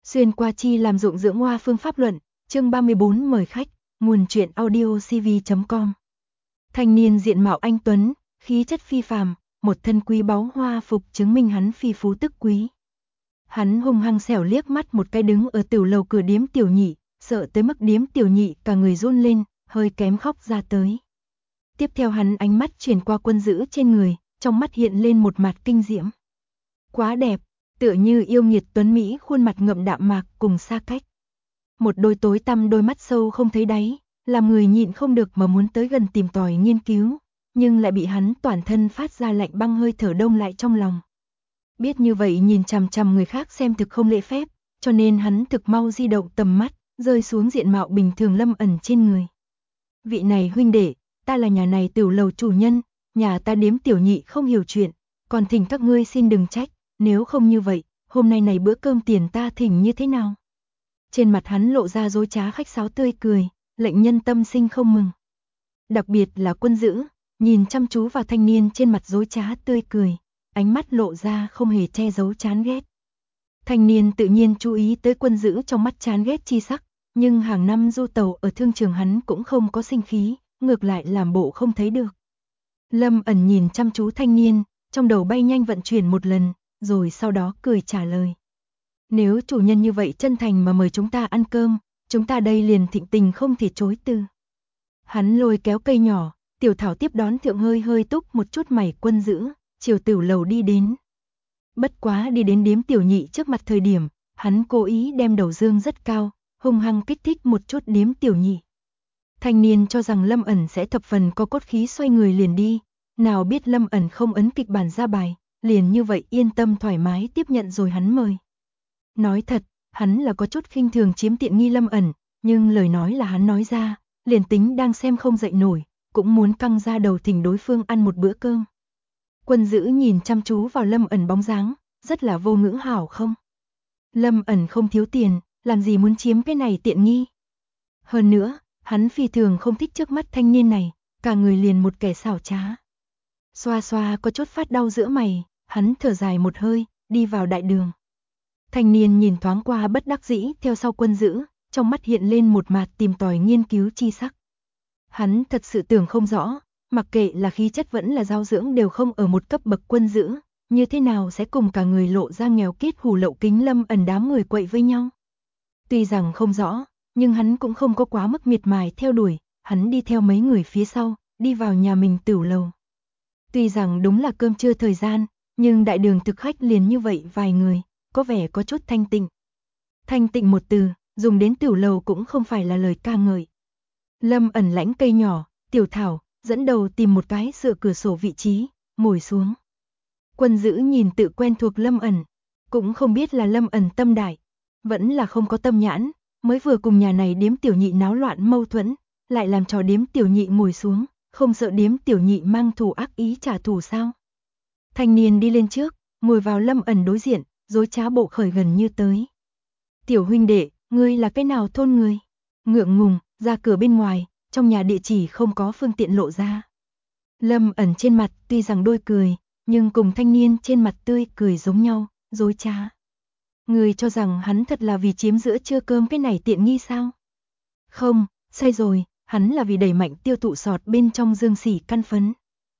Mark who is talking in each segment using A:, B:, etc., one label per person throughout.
A: Xuyên qua chi làm dụng dưỡng hoa phương pháp luận, chương 34 mời khách, nguồn truyện audio cv.com. Thanh niên diện mạo anh tuấn, khí chất phi phàm, một thân quý báu hoa phục chứng minh hắn phi phú tức quý. Hắn hung hăng xẻo liếc mắt một cái đứng ở tiểu lầu cửa điếm tiểu nhị, sợ tới mức điếm tiểu nhị cả người run lên, hơi kém khóc ra tới. Tiếp theo hắn ánh mắt chuyển qua Quân Dữ trên người, trong mắt hiện lên một mặt kinh diễm. Quá đẹp, tựa như yêu nghiệt tuấn mỹ khuôn mặt ngậm đạm mạc cùng xa cách. Một đôi tối tăm đôi mắt sâu không thấy đáy, làm người nhịn không được mà muốn tới gần tìm tòi nghiên cứu, nhưng lại bị hắn toàn thân phát ra lạnh băng hơi thở đông lại trong lòng. Biết như vậy nhìn chằm chằm người khác xem thực không lễ phép, cho nên hắn thực mau di động tầm mắt, rơi xuống diện mạo bình thường Lâm ẩn trên người. Vị này huynh đệ, ta là nhà này tiểu lầu chủ nhân, nhà ta điếm tiểu nhị không hiểu chuyện, còn thỉnh các ngươi xin đừng trách, nếu không như vậy, hôm nay này bữa cơm tiền ta thỉnh như thế nào? Trên mặt hắn lộ ra dối trá khách sáo tươi cười, lệnh nhân tâm sinh không mừng. Đặc biệt là Quân Dữ, nhìn chăm chú vào thanh niên trên mặt dối trá tươi cười, ánh mắt lộ ra không hề che giấu chán ghét. Thanh niên tự nhiên chú ý tới Quân Dữ trong mắt chán ghét chi sắc, nhưng hàng năm du tàu ở thương trường hắn cũng không có sinh khí, ngược lại làm bộ không thấy được. Lâm ẩn nhìn chăm chú thanh niên, trong đầu bay nhanh vận chuyển một lần, rồi sau đó cười trả lời. Nếu chủ nhân như vậy chân thành mà mời chúng ta ăn cơm, chúng ta đây liền thịnh tình không thể chối từ. Hắn lôi kéo cây nhỏ, tiểu thảo tiếp đón thượng hơi hơi túc một chút mày Quân Dữ, chiều tiểu lầu đi đến. Bất quá đi đến điếm tiểu nhị trước mặt thời điểm, hắn cố ý đem đầu dương rất cao, hung hăng kích thích một chút điếm tiểu nhị. Thanh niên cho rằng Lâm ẩn sẽ thập phần có cốt khí xoay người liền đi, nào biết Lâm ẩn không ấn kịch bản ra bài, liền như vậy yên tâm thoải mái tiếp nhận rồi hắn mời. Nói thật, hắn là có chút khinh thường chiếm tiện nghi Lâm ẩn, nhưng lời nói là hắn nói ra, liền tính đang xem không dậy nổi, cũng muốn căng ra đầu thỉnh đối phương ăn một bữa cơm. Quân Dữ nhìn chăm chú vào Lâm ẩn bóng dáng, rất là vô ngữ hảo không? Lâm ẩn không thiếu tiền, làm gì muốn chiếm cái này tiện nghi? Hơn nữa, hắn phi thường không thích trước mắt thanh niên này, cả người liền một kẻ xảo trá. Xoa xoa có chút phát đau giữa mày, hắn thở dài một hơi, đi vào đại đường. Thanh niên nhìn thoáng qua bất đắc dĩ theo sau Quân Dữ, trong mắt hiện lên một mặt tìm tòi nghiên cứu chi sắc. Hắn thật sự tưởng không rõ, mặc kệ là khí chất vẫn là giáo dưỡng đều không ở một cấp bậc Quân Dữ, như thế nào sẽ cùng cả người lộ ra nghèo kiết hủ lậu kính Lâm ẩn đám người quậy với nhau. Tuy rằng không rõ, nhưng hắn cũng không có quá mức miệt mài theo đuổi, hắn đi theo mấy người phía sau, đi vào nhà mình tiểu lầu. Tuy rằng đúng là cơm trưa thời gian, nhưng đại đường thực khách liền như vậy vài người, có vẻ có chút thanh tịnh. Thanh tịnh một từ, dùng đến tiểu lầu cũng không phải là lời ca ngợi. Lâm ẩn lãnh cây nhỏ, tiểu thảo, dẫn đầu tìm một cái dựa cửa sổ vị trí, ngồi xuống. Quân Dữ nhìn tự quen thuộc Lâm ẩn, cũng không biết là Lâm ẩn tâm đại, vẫn là không có tâm nhãn, mới vừa cùng nhà này điếm tiểu nhị náo loạn mâu thuẫn, lại làm cho điếm tiểu nhị ngồi xuống, không sợ điếm tiểu nhị mang thù ác ý trả thù sao? Thanh niên đi lên trước, ngồi vào Lâm ẩn đối diện, dối trá bộ khởi gần như tới. Tiểu huynh đệ, ngươi là cái nào thôn người? Ngượng ngùng, ra cửa bên ngoài, trong nhà địa chỉ không có phương tiện lộ ra. Lâm ẩn trên mặt tuy rằng đôi cười, nhưng cùng thanh niên trên mặt tươi cười giống nhau, dối trá. Người cho rằng hắn thật là vì chiếm giữa trưa cơm cái này tiện nghi sao? Không, sai rồi, hắn là vì đẩy mạnh tiêu thụ sọt bên trong dương xỉ căn phấn.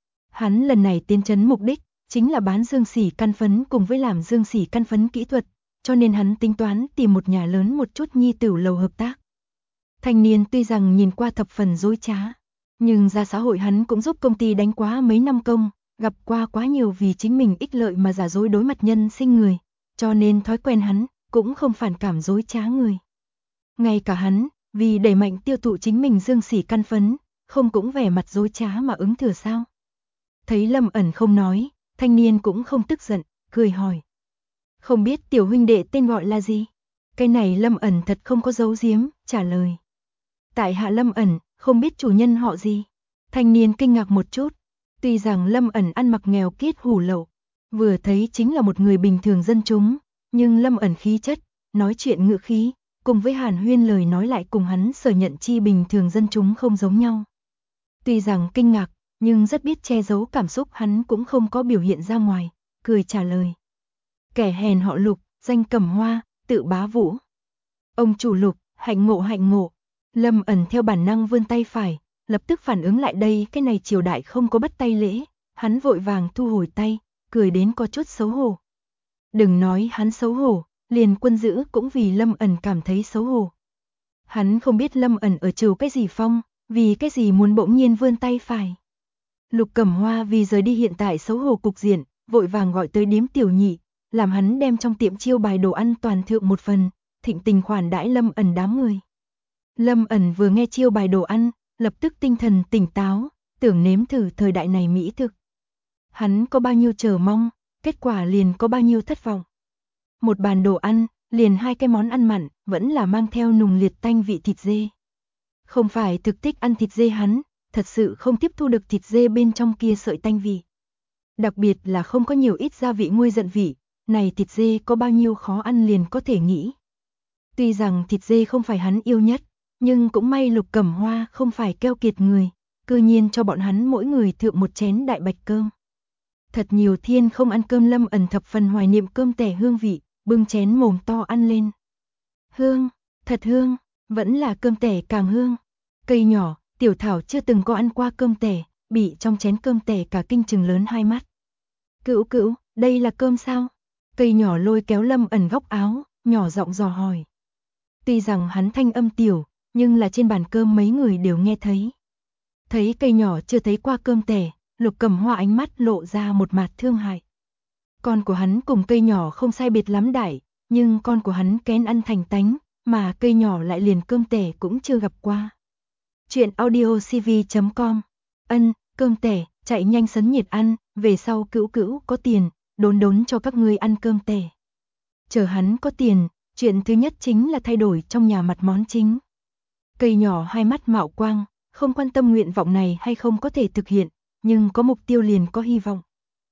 A: Hắn lần này tiến trấn mục đích, chính là bán dương xỉ căn phấn cùng với làm dương xỉ căn phấn kỹ thuật, cho nên hắn tính toán tìm một nhà lớn một chút nhi tiểu lầu hợp tác. Thanh niên tuy rằng nhìn qua thập phần dối trá, nhưng ra xã hội hắn cũng giúp công ty đánh quá mấy năm công, gặp qua quá nhiều vì chính mình ích lợi mà giả dối đối mặt nhân sinh người, cho nên thói quen hắn cũng không phản cảm dối trá người. Ngay cả hắn, vì đẩy mạnh tiêu thụ chính mình dương xỉ căn phấn, không cũng vẻ mặt dối trá mà ứng thừa sao? Thấy Lâm ẩn không nói, thanh niên cũng không tức giận, cười hỏi. Không biết tiểu huynh đệ tên gọi là gì? Cái này Lâm ẩn thật không có giấu giếm, trả lời. Tại hạ Lâm ẩn, không biết chủ nhân họ gì? Thanh niên kinh ngạc một chút, tuy rằng Lâm ẩn ăn mặc nghèo kiết hủ lậu, vừa thấy chính là một người bình thường dân chúng, nhưng Lâm ẩn khí chất, nói chuyện ngữ khí, cùng với hàn huyên lời nói lại cùng hắn sở nhận chi bình thường dân chúng không giống nhau. Tuy rằng kinh ngạc, nhưng rất biết che giấu cảm xúc hắn cũng không có biểu hiện ra ngoài, cười trả lời. Kẻ hèn họ Lục, danh Cẩm Hoa, tự bá vũ. Ông chủ Lục, hạnh ngộ hạnh ngộ. Lâm Ẩn theo bản năng vươn tay phải, lập tức phản ứng lại đây, cái này triều đại không có bắt tay lễ, hắn vội vàng thu hồi tay, cười đến có chút xấu hổ. Đừng nói hắn xấu hổ, liền Quân Dữ cũng vì Lâm Ẩn cảm thấy xấu hổ. Hắn không biết Lâm Ẩn ở trừ cái gì phong, vì cái gì muốn bỗng nhiên vươn tay phải. Lục Cẩm Hoa vì rời đi hiện tại xấu hổ cục diện, vội vàng gọi tới Điếm Tiểu Nhị, làm hắn đem trong tiệm chiêu bài đồ ăn toàn thượng một phần, thịnh tình khoản đãi Lâm Ẩn đám người. Lâm Ẩn vừa nghe chiêu bài đồ ăn, lập tức tinh thần tỉnh táo, tưởng nếm thử thời đại này mỹ thực. Hắn có bao nhiêu chờ mong, kết quả liền có bao nhiêu thất vọng. Một bàn đồ ăn, liền 2 cái món ăn mặn, vẫn là mang theo nùng liệt tanh vị thịt dê. Không phải thực thích ăn thịt dê hắn, thật sự không tiếp thu được thịt dê bên trong kia sợi tanh vị. Đặc biệt là không có nhiều ít gia vị nguôi giận vị, này thịt dê có bao nhiêu khó ăn liền có thể nghĩ. Tuy rằng thịt dê không phải hắn yêu nhất, nhưng cũng may Lục Cẩm Hoa không phải keo kiệt người, cư nhiên cho bọn hắn mỗi người thượng một chén đại bạch cơm. Thật nhiều thiên không ăn cơm Lâm Ẩn thập phần hoài niệm cơm tẻ hương vị, bưng chén mồm to ăn lên. Hương, thật hương, vẫn là cơm tẻ càng hương. Cây nhỏ, Tiểu Thảo chưa từng có ăn qua cơm tẻ, bị trong chén cơm tẻ cả kinh trừng lớn hai mắt. Cữu cữu, đây là cơm sao? Cây nhỏ lôi kéo Lâm Ẩn góc áo, nhỏ giọng dò hỏi. Tuy rằng hắn thanh âm tiểu, nhưng là trên bàn cơm mấy người đều nghe thấy. Thấy cây nhỏ chưa thấy qua cơm tẻ, Lục Cẩm Hoa ánh mắt lộ ra một mặt thương hại. Con của hắn cùng cây nhỏ không sai biệt lắm đại, nhưng con của hắn kén ăn thành tánh, mà cây nhỏ lại liền cơm tẻ cũng chưa gặp qua. Chuyện audiocv.com. Cơm tẻ, chạy nhanh sấn nhiệt ăn, về sau cữu cữu có tiền, đốn đốn cho các ngươi ăn cơm tẻ. Chờ hắn có tiền, chuyện thứ nhất chính là thay đổi trong nhà mặt món chính. Cây nhỏ hai mắt mạo quang, không quan tâm nguyện vọng này hay không có thể thực hiện, nhưng có mục tiêu liền có hy vọng.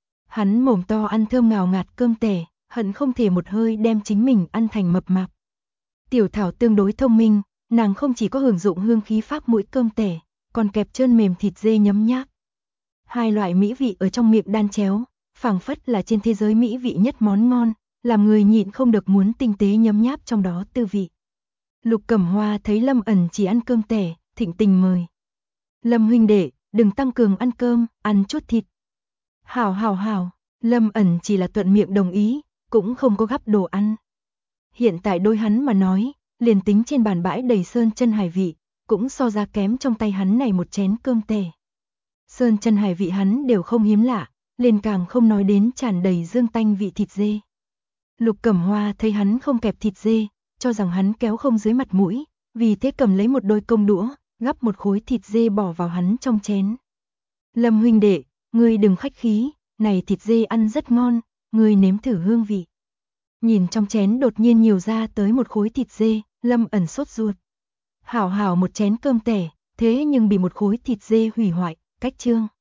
A: Hắn mồm to ăn thơm ngào ngạt cơm tẻ, hận không thể một hơi đem chính mình ăn thành mập mạp. Tiểu Thảo tương đối thông minh, nàng không chỉ có hưởng dụng hương khí pháp mũi cơm tẻ, còn kẹp trơn mềm thịt dê nhấm nháp. Hai loại mỹ vị ở trong miệng đan chéo, phảng phất là trên thế giới mỹ vị nhất món ngon, làm người nhịn không được muốn tinh tế nhấm nháp trong đó tư vị. Lục Cẩm Hoa thấy Lâm Ẩn chỉ ăn cơm tẻ, thịnh tình mời. Lâm huynh đệ, đừng tăng cường ăn cơm, ăn chút thịt. Hảo hảo hảo, Lâm Ẩn chỉ là thuận miệng đồng ý, cũng không có gắp đồ ăn. Hiện tại đôi hắn mà nói, liền tính trên bàn bãi đầy sơn chân hải vị, cũng so ra kém trong tay hắn này một chén cơm tẻ. Sơn chân hải vị hắn đều không hiếm lạ, liền càng không nói đến tràn đầy dương tanh vị thịt dê. Lục Cẩm Hoa thấy hắn không kẹp thịt dê, cho rằng hắn kéo không dưới mặt mũi, vì thế cầm lấy một đôi công đũa, gắp một khối thịt dê bỏ vào hắn trong chén. Lâm huynh đệ, ngươi đừng khách khí, này thịt dê ăn rất ngon, ngươi nếm thử hương vị. Nhìn trong chén đột nhiên nhiều ra tới một khối thịt dê, Lâm Ẩn sốt ruột. Hảo hảo một chén cơm tẻ, thế nhưng bị một khối thịt dê hủy hoại, cách chương.